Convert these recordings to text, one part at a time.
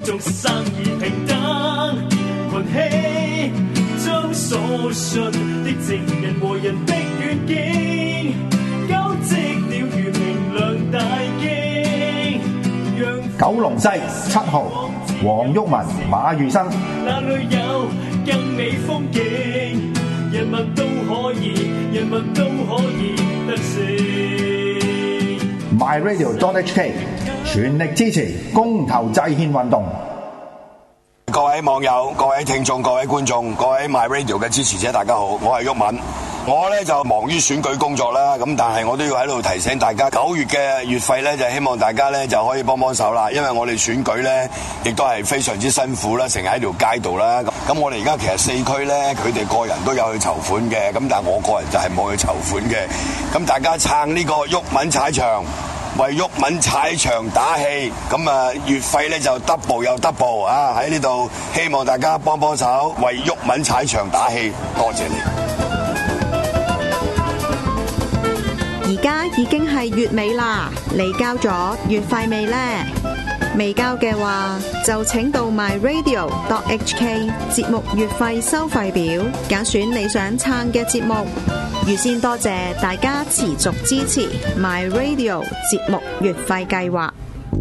做生意平等，群起將所信的正人和人的願景，交織了如明亮大經。 九龍西7號黃毓民、馬裕生。 那裏有更美風景，人民都可以得勝。 MyRadio.HK 全力支持公投制憲運動。 各位網友、各位聽眾、各位觀眾、各位 MyRadio 嘅支持者，大家好，我係毓民。我咧就忙於選舉工作啦，咁但係我都要喺度提醒大家，9月嘅月費咧就希望大家咧就可以幫幫手啦，因為我哋選舉咧亦都係非常之辛苦啦，成日喺條街度啦。咁我哋而家其實4區咧，佢哋個人都有去籌款嘅，咁但係我個人就係冇去籌款嘅。咁大家撐呢個毓民踩場，為毓民踩場打氣，咁啊月費咧就 double 又 double 啊！喺呢度希望大家幫幫手，為毓民踩場打氣，多謝你。 而家已經係月尾啦，你交咗月費未呢？未交嘅話，就請到 MyRadio.HK 節目月費收費表，揀選你想撐嘅節目。預先多謝大家持續支持 MyRadio 節目月費計劃。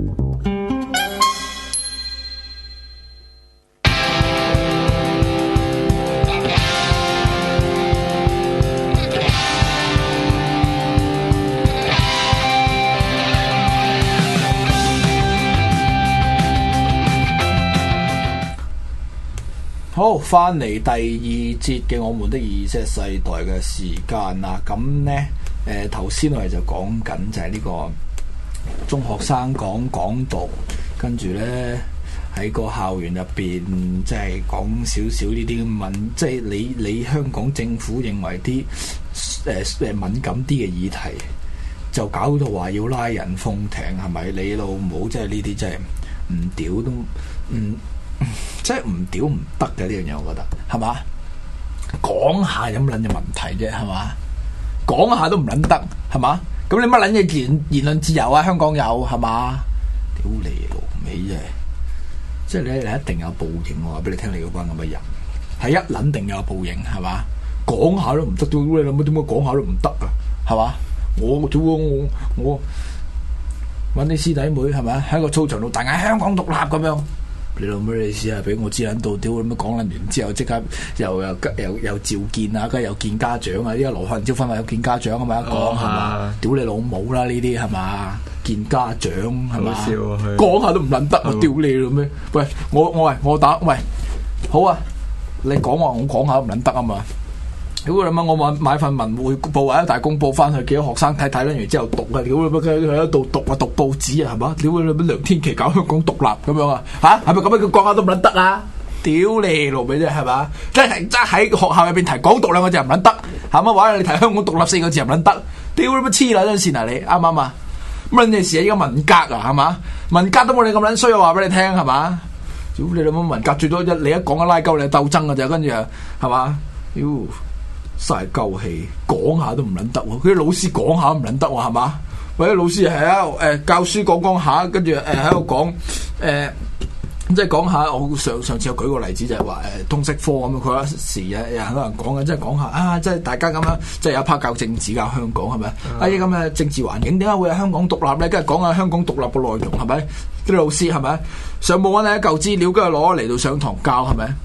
好，翻嚟第二節嘅我們的Z世代嘅時間啦。咁呢，頭先我哋就講緊就係呢個中學生講港獨，跟住呢喺個校園入邊即係講少少呢啲問，即係你香港政府認為啲敏感啲嘅議題，就搞到話要拉人封艇，係咪？你老母即係呢啲真係唔屌都唔。即係唔屌唔得嘅呢樣嘢，我覺得係嘛？講下有乜撚嘅問題啫，係嘛？講下都唔撚得，係嘛？咁你乜撚嘢言論自由啊？香港有係嘛？屌你老味啫！即係你一定有報應，我話俾你聽，你嗰班咁嘅人係一撚定有報應，係嘛？講下都唔得，屌你諗乜點解講下都唔得啊？係嘛？我揾啲師弟妹係咪喺個操場度大嗌香港獨立咁樣？你老母你試下俾我知撚到，屌咁樣講撚完之後，即刻又召見啊，跟住又見家長啊！依家羅漢招婚話有見家長啊嘛，一講係嘛？屌你老母啦！呢啲係嘛？見家長係嘛？講下都唔撚得，我屌你老咩？喂，我打喂，好啊！你講話我講下都唔撚得啊嘛！屌你媽！我買份文匯報或者大公報翻去，幾多學生睇完之後讀啊！屌你媽！佢喺度讀啊，讀報紙啊，係嘛？屌你媽！梁天琦搞香港獨立咁樣啊？嚇係咪咁樣？佢講下都唔撚得啊！屌你老味啫，係嘛？即係喺學校入邊提港獨兩個字唔撚得，係嘛？話你提香港獨立4個字唔撚得，屌你媽黐撚線啊！你啱唔啱啊？乜嘢事啊？依家文革啊，係嘛？文革都冇你咁撚衰，我話俾你聽係嘛？屌你老母！文革最多你一講拉鳩你鬥爭嘅啫，跟住啊係嘛？屌！晒鳩氣，講下都唔撚得喎！佢啲老師講下都唔撚得喎，係嘛？或者老師係啊教書講下，跟住喺度講即係講下。我上次有舉個例子就係話通識科咁樣，佢有時有人講嘅，即係講下啊，即係大家咁樣，即係有 part 教政治教香港係咪？啲咁嘅政治環境點解會有香港獨立咧？跟住講下香港獨立嘅內容係咪？啲老師係咪上網揾一嚿資料，跟住攞嚟到上堂教係咪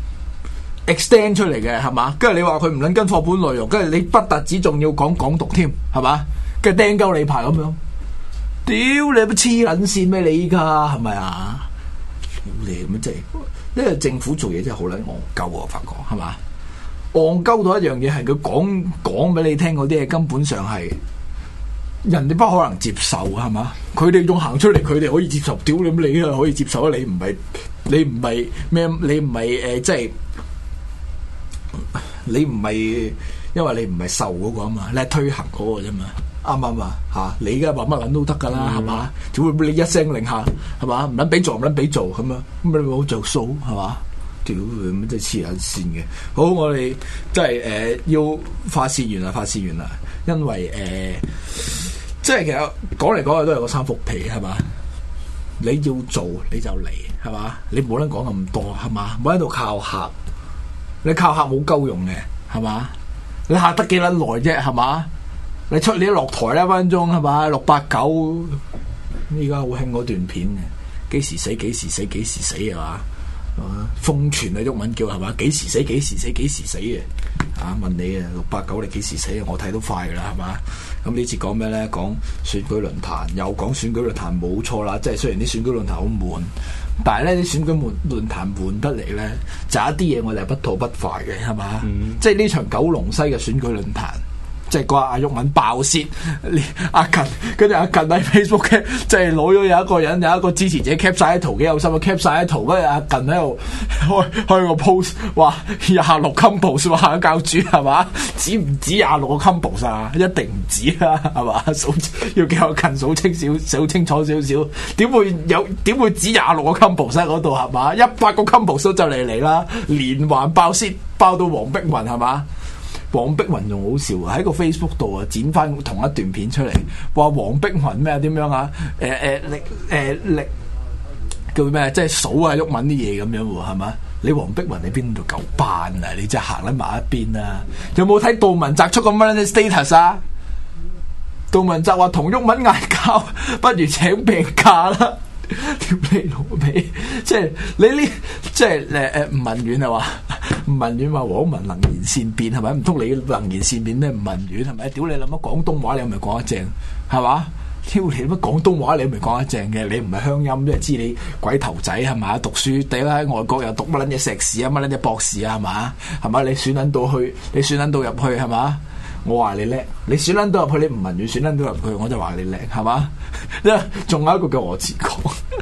？extend 出嚟嘅係嘛，跟住你話佢唔撚跟課本內容，跟住你不特止仲要講港獨添係嘛，跟住釘鳩你牌咁樣，屌你乜黐撚線咩你依家係咪啊？屌你咁即係呢個政府做嘢真係好撚戇鳩我發覺係嘛，戇鳩到一樣嘢係佢講俾你聽嗰啲嘢根本上係人哋不可能接受係嘛，佢哋仲行出嚟，佢哋可以接受，屌你咁你啊可以接受啊？你唔係咩？你唔係即係。你唔係，因為你唔係受嗰個啊嘛，你係推行嗰個啫嘛，啱唔啱啊？嚇，你而家話乜撚都得噶啦，係嘛？只會你一聲令下，係嘛？唔撚俾做，唔撚俾做咁樣，咁你咪好着數係嘛？屌咁真係黐撚線嘅。好，我哋即係要發泄完啦，因為即係其實講嚟講去都係個三幅皮係嘛？ 你要做你就嚟，係嘛？你冇得講咁多，係嘛？冇喺度靠客，你靠客冇鳩用嘅，係嘛？你下得幾撚耐啫，係嘛？你出年落台呢分鐘係嘛？689，依家好興嗰段片嘅，幾時死幾時死幾時死係嘛？瘋傳啊，毓民叫係嘛？幾時死幾時死幾時死嘅？啊，問你啊，689你幾時死啊？我睇都快噶啦，係嘛？咁呢次講咩咧？講選舉論壇，又講選舉論壇冇錯啦。即係雖然啲選舉論壇好悶，但係咧啲選舉論壇悶得嚟咧，就有一啲嘢我哋係不吐不快嘅，係嘛？即係呢場九龍西嘅選舉論壇。即係嗰阿毓民爆泄，阿近跟住阿近喺 Facebook 嘅，即係攞咗有一個人有一個支持者 cap 晒啲圖，幾有心啊 cap 晒啲圖，跟住阿近喺度開個 post 話26 combos 話教主係嘛？止唔止26個 combos 啊？一定唔止啦，係嘛？要叫阿近數清楚少少，點會止26個 combos 喺嗰度係嘛？100個 combos 都就嚟啦，連環爆泄爆到黃碧雲係嘛？黃碧雲仲好笑喺個 Facebook 度啊，剪翻同一段片出嚟，話黃碧雲咩點樣啊？力叫咩？即係數啊毓民啲嘢咁樣喎，係嘛？你黃碧雲你邊度夠班啊？你真係行喺埋一邊啊！有冇睇杜汶澤出咁乜嘢 status 啊？杜汶澤話同毓民嗌交，不如請病假啦！屌你老味，即係你呢？即係吳文遠係話，吳文遠話黃文能言善辯係咪？唔通你能言善辯咩？吳文遠係咪？屌你諗乜廣東話你係咪講得正係嘛？屌你乜廣東話你係咪講得正嘅？你唔係鄉音，即係知你鬼頭仔係嘛？讀書第一喺外國又讀乜撚嘢碩士啊，乜撚嘢博士啊係嘛？係嘛？你選撚到去，你選撚到入去係嘛？我話你叻，你選撚到入去，你吳文遠選撚到入去，我就話你叻，係嘛？仲有一個叫何志強，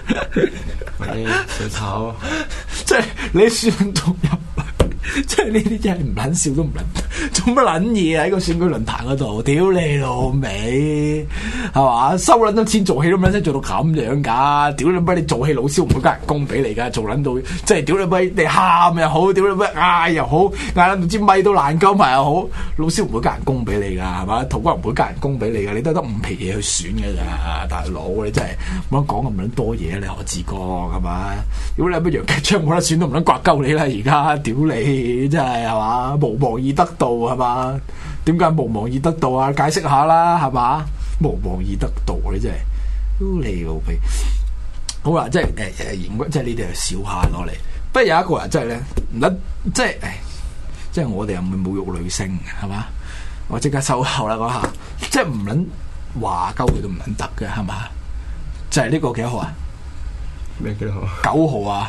小丑，即係你選撚到入去，即係呢啲真係唔撚笑都唔撚，做乜撚嘢喺個選舉論壇嗰度？屌你老味，係嘛？收撚咗錢做戲都唔撚識做到咁樣㗎？屌你乜你做戲老師唔會加人工俾你㗎？做撚到即係屌你乜你喊又好，屌你乜嗌又好，嗌撚唔知咪都爛鳩埋又好，老師唔會加人工俾你㗎，係嘛？土瓜唔會加人工俾你㗎，你都得5皮嘢去選㗎咋，大佬你真係冇得講咁撚多嘢，你何志國係嘛？如果你乜楊吉昌冇得選都唔撚刮鳩你啦，而家屌你真係係嘛？無望而得道係嘛？點解無望而得道啊？解釋下啦係嘛？無望而得道你真係屌你老味。好啦，即係即係呢啲係笑下攞嚟。不過有一個人真係咧唔得，即係我哋又唔會侮辱女性係嘛？我即刻收口啦嗰下，即係唔撚話鳩佢都唔撚得嘅係嘛？就係呢個幾多號啊？ 咩幾多號 ？9號啊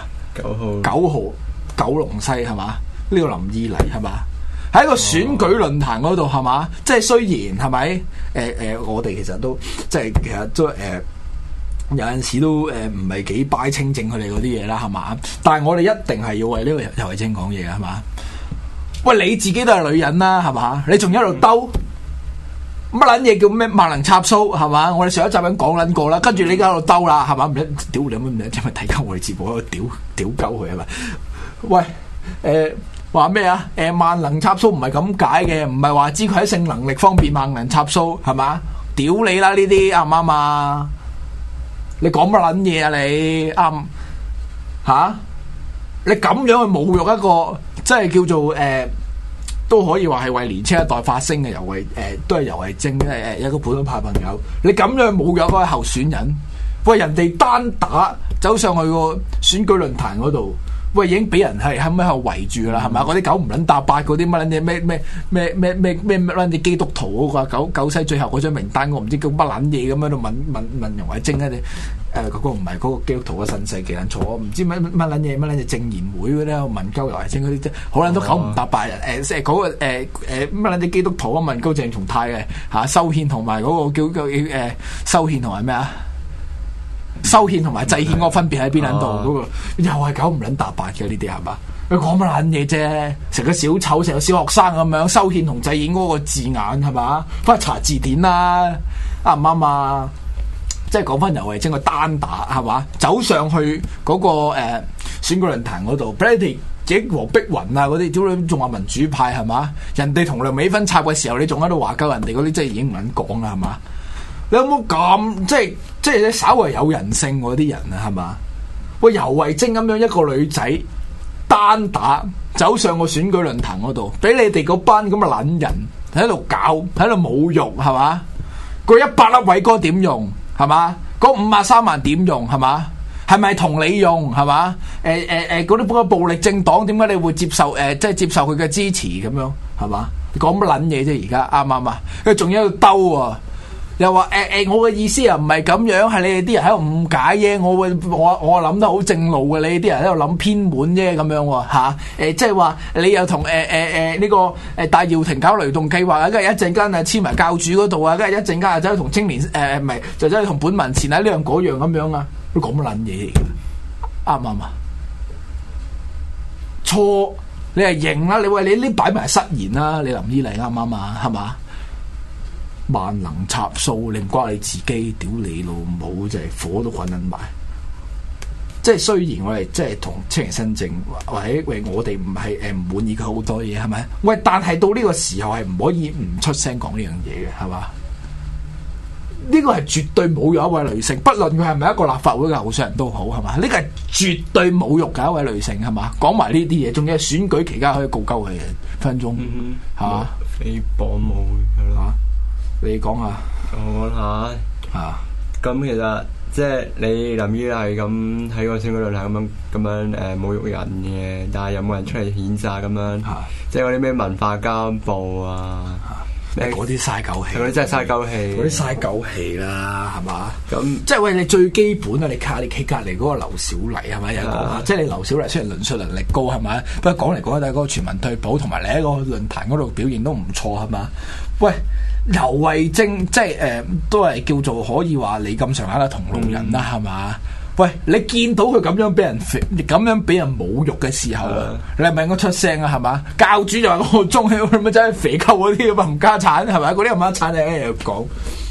！9號九龍西係嘛？呢個林依禮係嘛？喺個選舉論壇嗰度係嘛？即係雖然係咪？我哋其實都即係其實都有陣時都唔係幾拜清正佢哋嗰啲嘢啦係嘛？但係我哋一定係要為呢個游蕙禎講嘢係嘛？喂，你自己都係女人啦係嘛？你仲一路兜乜撚嘢叫咩萬能插蘇係嘛？我哋上一集已經講撚過啦，跟住你而家喺度兜啦係嘛？唔屌你乜唔係睇鳩我哋節目喺度屌鳩佢係咪？喂話咩啊？萬能插蘇唔係咁解嘅，唔係話知佢喺性能力方面萬能插蘇係嘛？屌你啦呢啲啱唔啱啊？你講乜撚嘢啊你啱吓？你咁樣去侮辱一個即係叫做都可以話係為年青一代發聲嘅都係游蕙禎一個普通派朋友，你咁樣侮辱嗰個候選人，喂人哋單打走上去個選舉論壇嗰度。喂，已經俾人係喺度圍住啦，係咪？嗰啲九唔撚搭八嗰啲乜撚嘢咩撚嘢基督徒嗰個九西最後嗰張名單，我唔知叫乜撚嘢咁喺度問游蕙禎啊！你嗰個唔係嗰個基督徒嘅新世紀人錯，唔知乜撚嘢正言會嗰啲問鳩游蕙禎嗰啲，好撚多九唔搭八人嗰個乜撚嘢基督徒啊問鳩鄭松泰嘅嚇修憲同埋嗰個叫修憲同埋咩啊？修憲同埋制憲嗰個分別喺邊撚度？嗰個又係九唔撚搭八嘅呢啲係嘛？佢講乜撚嘢啫？成個小丑，成個小學生咁樣修憲同制憲嗰個字眼係嘛？翻去查字典啦，啱唔啱啊？即係講翻游蕙禎個單打係嘛？走上去嗰個選舉論壇嗰度，俾你哋幾黃碧雲啊嗰啲，屌你仲話民主派係嘛？人哋同梁美芬插嘅時候，你仲喺度話鳩人哋嗰啲，真係已經唔撚講啦係嘛？ 你有冇咁即係稍為有人性嗰啲人啊？係嘛？喂，游蕙禎咁樣一個女仔單打走上個選舉論壇嗰度，俾你哋嗰班咁嘅撚人喺度搞，喺度侮辱，係嘛？嗰100粒偉哥點用？係嘛？嗰53萬點用？係嘛？係咪同你用？係嘛？嗰啲暴力政黨點解你會接受？即係接受佢嘅支持咁樣？係嘛？你講乜撚嘢啫？而家啱唔啱啊？佢仲要喺度兜啊！又話我嘅意思又唔係咁樣，係你哋啲人喺度誤解啫。我諗得好正路嘅，你哋啲人喺度諗偏門啫咁樣喎嚇。即係話你又同呢個戴耀廷搞雷動計劃啊，跟住一陣間啊黐埋教主嗰度啊，跟住一陣間啊走去同青年唔係就走去同本民前啊呢樣嗰樣咁樣啊，都講乜撚嘢嚟㗎？啱唔啱啊？錯，你係認啦，你話你呢擺埋失言啦，你林依麗啱唔啱啊？係嘛？萬能插數，你唔關你自己，屌你老母，真係火都滾緊埋。即係雖然我哋即係同青年新政，或者我哋唔係唔滿意佢好多嘢，係咪？喂，但係到呢個時候係唔可以唔出聲講呢樣嘢嘅，係嘛？呢個係絕對侮辱一位女性，不論佢係咪一個立法會嘅候選人都好，係嘛？呢個係絕對侮辱嘅一位女性，係嘛？講埋呢啲嘢，仲要係選舉期間可以告鳩佢嘅分鐘，係嘛？ 誹謗冇係咯。 你講下， 我講下啊。 咁其實即係你林依麗咁喺個選舉論壇咁樣侮辱人嘅，但係有冇人出嚟譴責咁樣？即係嗰啲咩文化監暴啊？ 嗰啲嘥狗氣， 嗰啲真係嘥狗氣， 嗰啲嘥狗氣啦，係嘛？咁即係喂，你最基本啊！你企隔離嗰個劉小麗係咪有講啊？即係你劉小麗雖然論述能力高係咪？不過講嚟講去都係嗰個全民退保，同埋你喺個論壇嗰度表現都唔錯係嘛？喂，游蕙禎即係都係叫做可以話你咁上下嘅同路人啦係嘛？喂，你見到佢咁樣俾人侮辱嘅時候啊，你係咪應該出聲啊？係嘛？教主就話我中氣，咪真係肥溝嗰啲咁啊，冚家產係咪？嗰啲冚家產你一日講，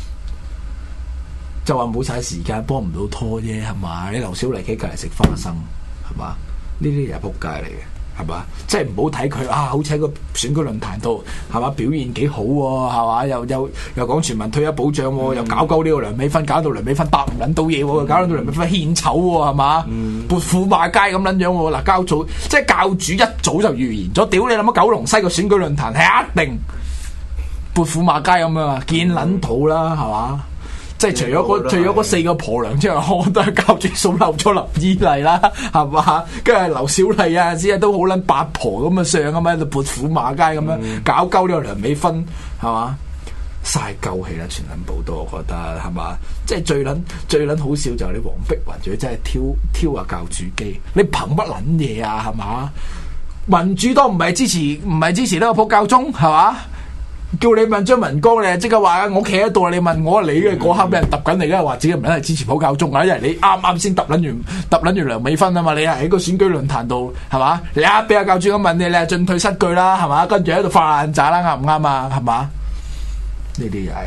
就話冇晒時間幫唔到拖啫係嘛？你劉小麗企隔籬食花生係嘛？呢啲又係仆街嚟嘅。係嘛？即係唔好睇佢啊！好似喺個選舉論壇度係嘛，表現幾好喎係嘛？又講全民退休保障喎，又搞鳩呢個梁美芬，搞到梁美芬答唔撚到嘢喎，搞到梁美芬獻醜喎係嘛？潑婦罵街咁撚樣喎嗱，教主一早就預言咗，屌你諗乜九龍西個選舉論壇係一定潑婦罵街咁樣啊，見撚到啦係嘛？即係除咗嗰4個婆娘之外，我都係教主數漏咗林依麗啦，係嘛？跟住劉小麗啊，只係都好撚八婆咁嘅相啊嘛，喺度潑婦罵街咁樣搞鳩呢個梁美芬係嘛？嘥鳩氣啦，全撚部都我覺得係嘛？即係最撚好笑就係你黃碧雲仲要真係挑下教主機，你憑乜撚嘢啊係嘛？民主黨唔係支持呢個普教中係嘛？叫你問張文光，你即刻話我企喺度，你問我你嘅嗰刻俾人揼緊你，梗係話自己唔係支持普教中啊！因為你啱啱先揼撚完梁美芬啊嘛，你係喺個選舉論壇度係嘛？你一俾阿教主咁問你，你係進退失據啦係嘛？跟住喺度發爛渣啦，啱唔啱啊？係嘛？呢啲又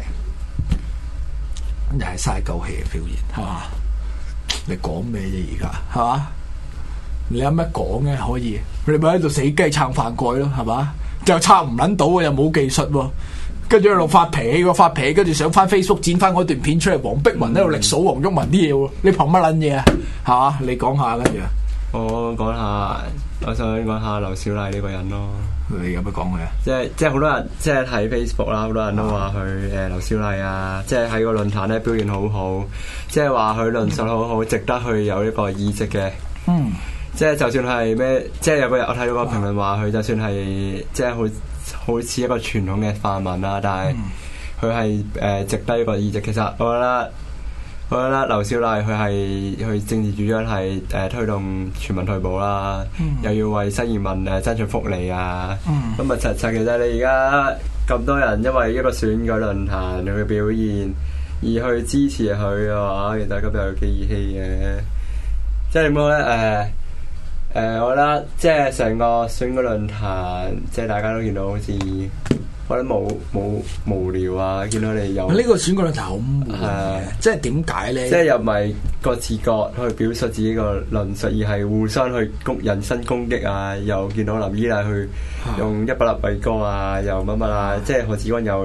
係嘥狗氣嘅表現係嘛？你講咩啫而家係嘛？你有乜講嘅可以？你咪喺度死雞撐飯蓋咯係嘛？就撐唔撚到啊！又冇技術喎，跟住喺度發脾氣，跟住上翻 Facebook 剪翻嗰段片出嚟，黃碧雲喺度力數黃毓民啲嘢喎，你憑乜撚嘢啊？係嘛？你講下跟住。 我想講下劉小麗呢個人咯。 你有乜講佢啊？ 即係好多人即係睇 Facebook 啦，好多人都話佢劉小麗啊，即係喺個論壇咧表現好好，即係話佢論述好好，值得去有呢個議席嘅。嗯。即係就算係咩，即係有個我睇到個評論話佢就算係即係好似一個傳統嘅泛民啦，但係佢係值得一個議席。其實我覺得劉小麗佢政治主張係推動全民退保啦，又要為新移民爭取福利啊。咁啊其實你而家咁多人因為一個選舉論壇佢嘅表現而去支持佢嘅話，其實咁又幾義氣嘅。即係點講咧？我覺得即係成個選舉論壇，即係大家都見到好似覺得冇無聊啊！見到你有呢個選舉論壇好悶嘅，即係點解咧？ 即係又唔係各自各去表述自己個論述，而係互相去人身攻擊啊！又見到林依麗去用100粒偉哥啊，又乜啊！即係何志光又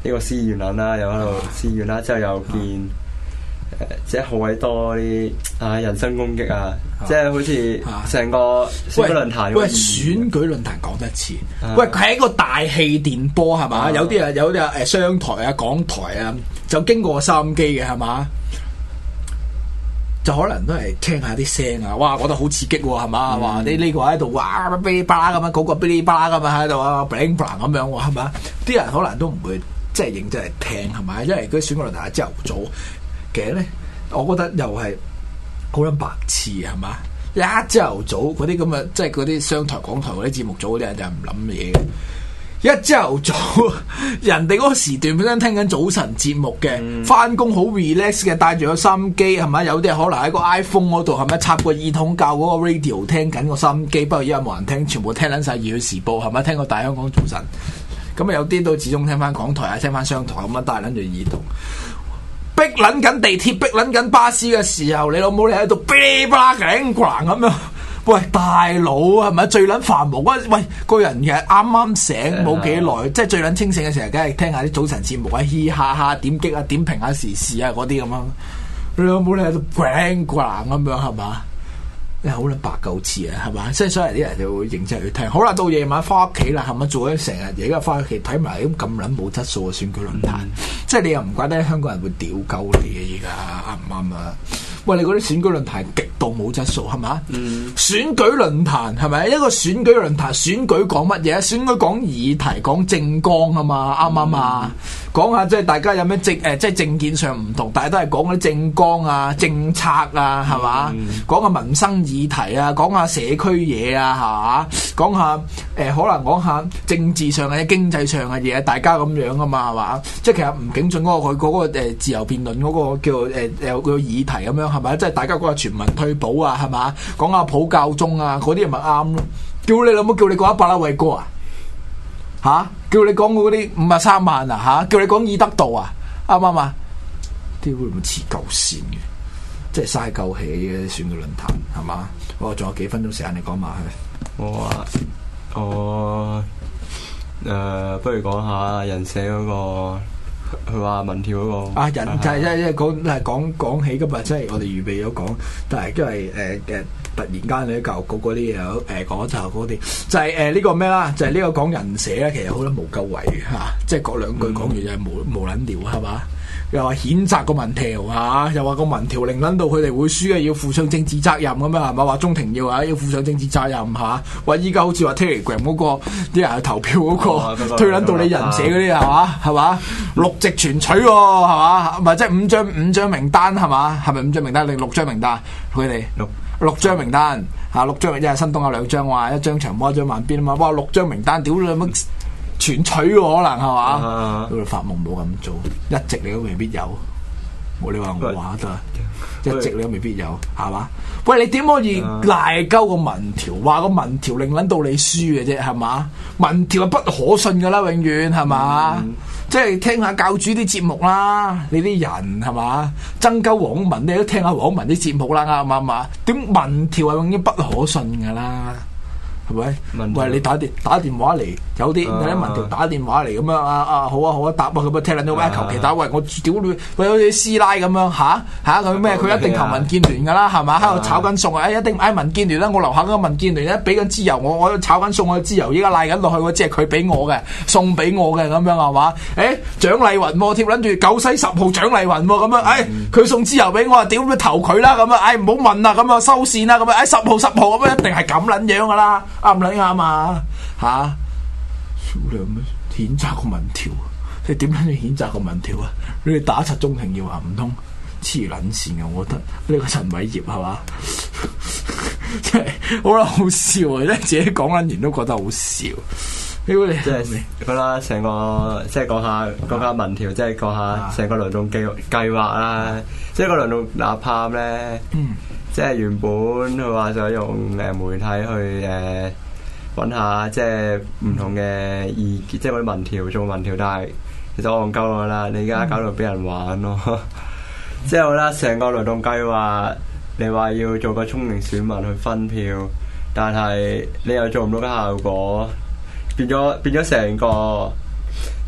呢個思源論啦，又喺度思源啦，之後又見即係好鬼多啲人身攻擊啊！即係好似成個選舉論壇。 喂，選舉論壇講得一次。喂，佢係一個大氣電波係嘛？有啲商台啊、港台啊，就經過收音機嘅係嘛？就可能都係聽下啲聲啊！哇，覺得好刺激喎係嘛？話你呢個喺度哇嗶哩吧啦咁樣，嗰個嗶哩吧啦咁樣喺度啊 bling bling 咁樣喎係嘛？啲人可能都唔會即係認真嚟聽係咪？因為嗰啲選舉論壇係朝頭早。其實咧，我覺得又係好撚白痴係嘛？一朝頭早嗰啲咁嘅，即係嗰啲商台、港台嗰啲節目組嗰啲人就係唔諗嘢嘅。一朝頭早，人哋嗰個時段本身聽緊早晨節目嘅，翻工好 relax 嘅，帶住個收音機係咪？有啲可能喺個 iPhone 嗰度係咪插個耳筒教嗰個 radio 聽緊個收音機？不過依家冇人聽，全部聽撚晒《熱血時報》係咪？聽個大香港早晨。咁啊有啲都始終聽翻港台啊，聽翻商台咁樣，帶撚住耳筒。逼撚緊地鐵，逼撚緊巴士嘅時候，你老母你喺度嗶哩吧啦咁樣，喂大佬係咪最撚繁忙？喂個人嘅啱啱醒冇幾耐，即係最撚清醒嘅時候，梗係聽下啲早晨節目啊，嘻哈哈點擊啊，點評下時事啊嗰啲咁樣。你老母你喺度嗶咁樣係嘛？你好撚白鳩次啊係嘛？即係所以啲人就會認真去聽。好啦，到夜晚翻屋企啦，係咪做咗成日嘢？而家翻屋企睇埋咁撚冇質素嘅選舉論壇，即係你又唔怪得香港人會屌鳩你嘅而家啱唔啱啊？喂，你嗰啲選舉論壇極度冇質素係嘛？選舉論壇係咪一個選舉論壇？選舉講乜嘢？選舉講議題，講政綱啊嘛，啱唔啱啊？講下即係大家有咩即係政見上唔同，但係都係講嗰啲政綱啊、政策啊，係嘛？講下民生議題啊，講下社區嘢啊，係嘛？講下可能講下政治上嘅嘢、經濟上嘅嘢，大家咁樣啊嘛，係嘛？即係其實吳景俊嗰個佢嗰個自由辯論嗰個叫有個議題咁樣係咪？即係大家講下全民退保啊，係嘛？講下普教中啊，嗰啲咪啱咯？叫你老母叫你講100啦，偉哥啊！嚇！叫你講嗰啲53萬啊！嚇！叫你講義德道啊！啱唔啱啊？屌會唔會黐鳩線嘅？即係嘥鳩氣嘅選舉論壇係嘛？我仲有幾分鐘時間你講埋去。 我不如講下人社嗰個。佢話民調嗰個人就係講起今日，即係我哋預備咗講，但係因為突然間你教育局嗰啲嘢講就嗰啲，就係呢個咩啦？就係呢個講人社咧，其實好多無夠位嚇，即係講兩句講完就係無撚聊係嘛？又話譴責個民調嚇，又話個民調令撚到佢哋會輸嘅，要負上政治責任咁樣係嘛？話鍾庭耀要負上政治責任嚇，話依家好似話 Telegram 嗰個啲人去投票嗰個推撚到你人社嗰啲係嘛？6席全取喎係嘛？唔係即係5張名單係嘛？係咪5張名單定6張名單？佢哋六張名單嚇，6張一係新東有2張話，1張長毛1張萬邊啊嘛！哇6張名單屌你乜全取喎可能係嘛？喺度發夢冇咁做，一席你都未必有。冇你話我話得，一席你都未必有係嘛？喂，你點可以賴鳩個民調？話個民調令撚到你輸嘅啫係嘛？民調係不可信㗎啦，永遠係嘛？即係聽下教主啲節目啦，你啲人係嘛？爭鳩黃文你都聽下黃文啲節目啦，啱唔啱啊？點民調係永遠不可信㗎啦？係咪？喂，你打電話嚟，有啲民調打電話嚟咁樣好啊答啊咁啊聽撚到咩？求其打喂我屌你，喂好似師奶咁樣嚇佢咩？佢一定投民建聯㗎啦，係嘛？喺度炒緊餸一定民建聯啦！我樓下嗰個民建聯咧俾緊支油我炒緊餸我支油，依家賴緊落去嗰支係佢俾我嘅，送俾我嘅咁樣係嘛？蔣麗雲貼撚住九西10號蔣麗雲咁樣，佢送支油俾我啊！屌你投佢啦咁啊！唔好問啦咁啊收線啦咁啊！10號咁樣一定係咁撚樣㗎啦！啱唔啱啊？嚇！你有咩譴責個民調？你點樣去譴責個民調啊？你哋打柒鍾庭耀話唔通黐撚線嘅？我覺得呢個陳偉業係嘛？即係好啦，好笑啊！咧自己講緊完都覺得好笑。屌你！即係覺得成個即係講下民調，即係講下成個勞動計劃啦。即係個勞動立帕咧，即係原本佢話想用媒體去揾下即係唔同嘅意見，即係嗰啲民調做民調，但係其實我戇鳩㗎啦，你而家搞到俾人玩咯。即係我覺得成個勞動計劃，你話要做個聰明選民去分票，但係你又做唔到嘅效果，變咗成個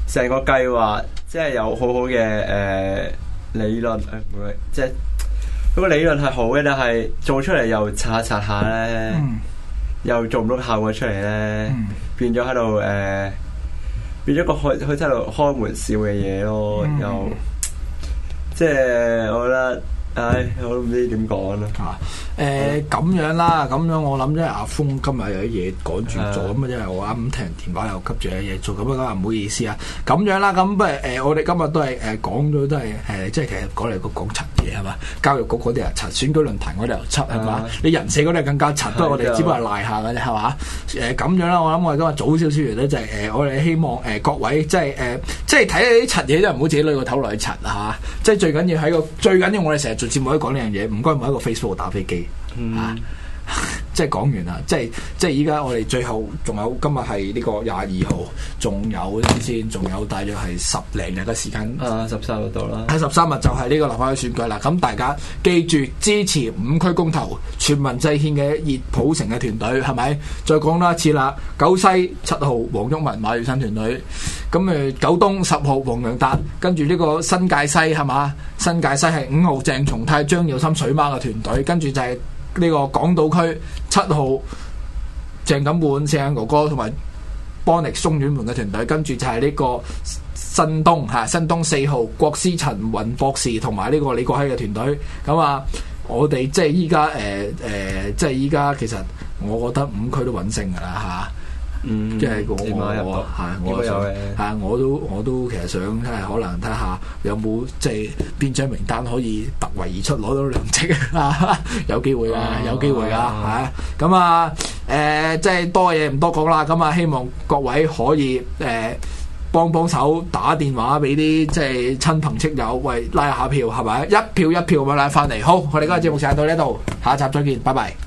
成個計劃即係有好好嘅理論，即係嗰個理論係好嘅，但係做出嚟又擦下咧，又做唔到效果出嚟咧，變咗喺度變咗個佢喺度開玩笑嘅嘢咯，又即係我覺得。我都唔知點講啦。 咁樣啦，咁樣我諗，因為阿峰今日有啲嘢趕住做，咁啊，因為我啱啱聽人電話又急住有嘢做，咁啊，唔好意思啊。咁樣啦，咁不如我哋今日都係講咗都係即係其實講嚟講柒嘢係嘛？教育局嗰啲係柒，選舉論壇嗰啲又柒係嘛？你人社嗰啲更加柒，不過我哋只不過係賴下嘅啫係嘛？咁樣啦，我諗我哋今日早少少完咧，就係我哋希望各位即係睇啲柒嘢都唔好自己攞個頭落去柒嚇，即係最緊要最緊要我哋成日做節目可以講呢樣嘢，唔該唔喺個 Facebook 打飛機即係講完啦，即係依家我哋最後仲有今日係呢個22號，仲有大約係10零日嘅時間 13日到啦， 喺13日就係呢個立法會選舉啦。咁大家記住支持5區公投全民制憲嘅熱普城嘅團隊係咪？再講多一次啦，九西7號黃毓民馬耀新團隊，咁九東10號黃洋達，跟住呢個新界西係嘛？新界西係5號鄭松泰張耀森水媽嘅團隊，跟住就係呢個港島區7號鄭錦滿四眼哥哥同埋邦力松遠門嘅團隊，跟住就係呢個新東4號郭思陳雲博士同埋呢個李國熙嘅團隊。咁啊，我哋即係依家即係依家其實我覺得5區都穩勝㗎啦嚇。即係我都其實想睇下，可能睇下有冇即係邊張名單可以突圍而出攞到兩席啊！有機會啊，有機會啊嚇！咁啊即係多嘢唔多講啦。咁啊，希望各位可以幫手打電話俾啲即係親朋戚友，喂拉下票係咪？一票咁樣拉翻嚟。好，我哋今日節目時間到呢度，下一集再見，拜拜。